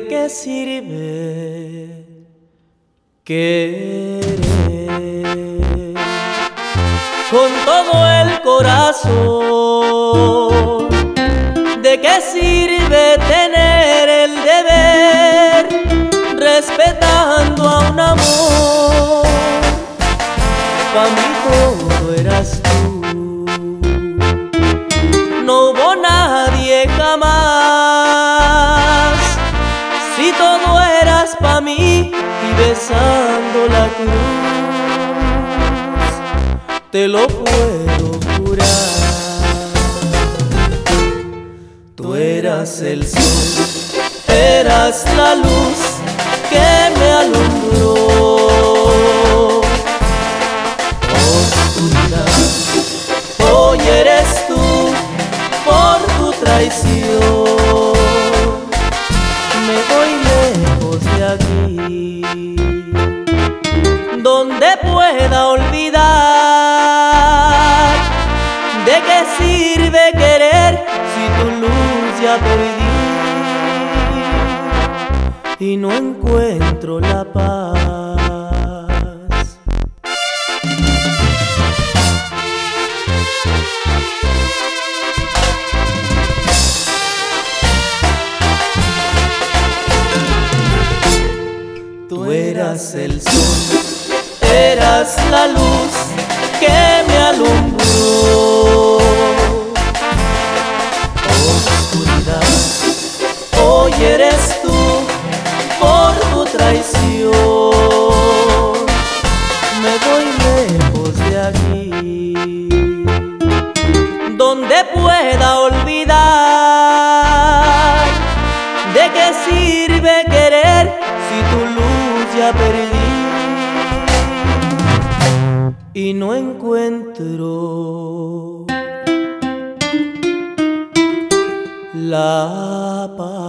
¿De qué sirve querer con todo el corazón? ¿De qué sirve tener el deber respetando a un amor? Pa' mí todo eras tú, no hubo nadie jamás. Si todo eras pa' mí y besando la cruz, te lo puedo jurar. Tú eras el sol, eras la luz que me alumbró. Oscuridad, hoy eres tú por tu traición. Me voy lejos de aquí, donde pueda olvidar. ¿De qué sirve querer si tu luz ya perdí y no encuentro la paz? Tú eras el sol, eras la luz que me alumbró. Oscuridad, hoy eres tú por tu traición. Me voy lejos de aquí, donde pueda olvidar. ¿De qué sirve querer si tu luz ya perdí y no encuentro la paz?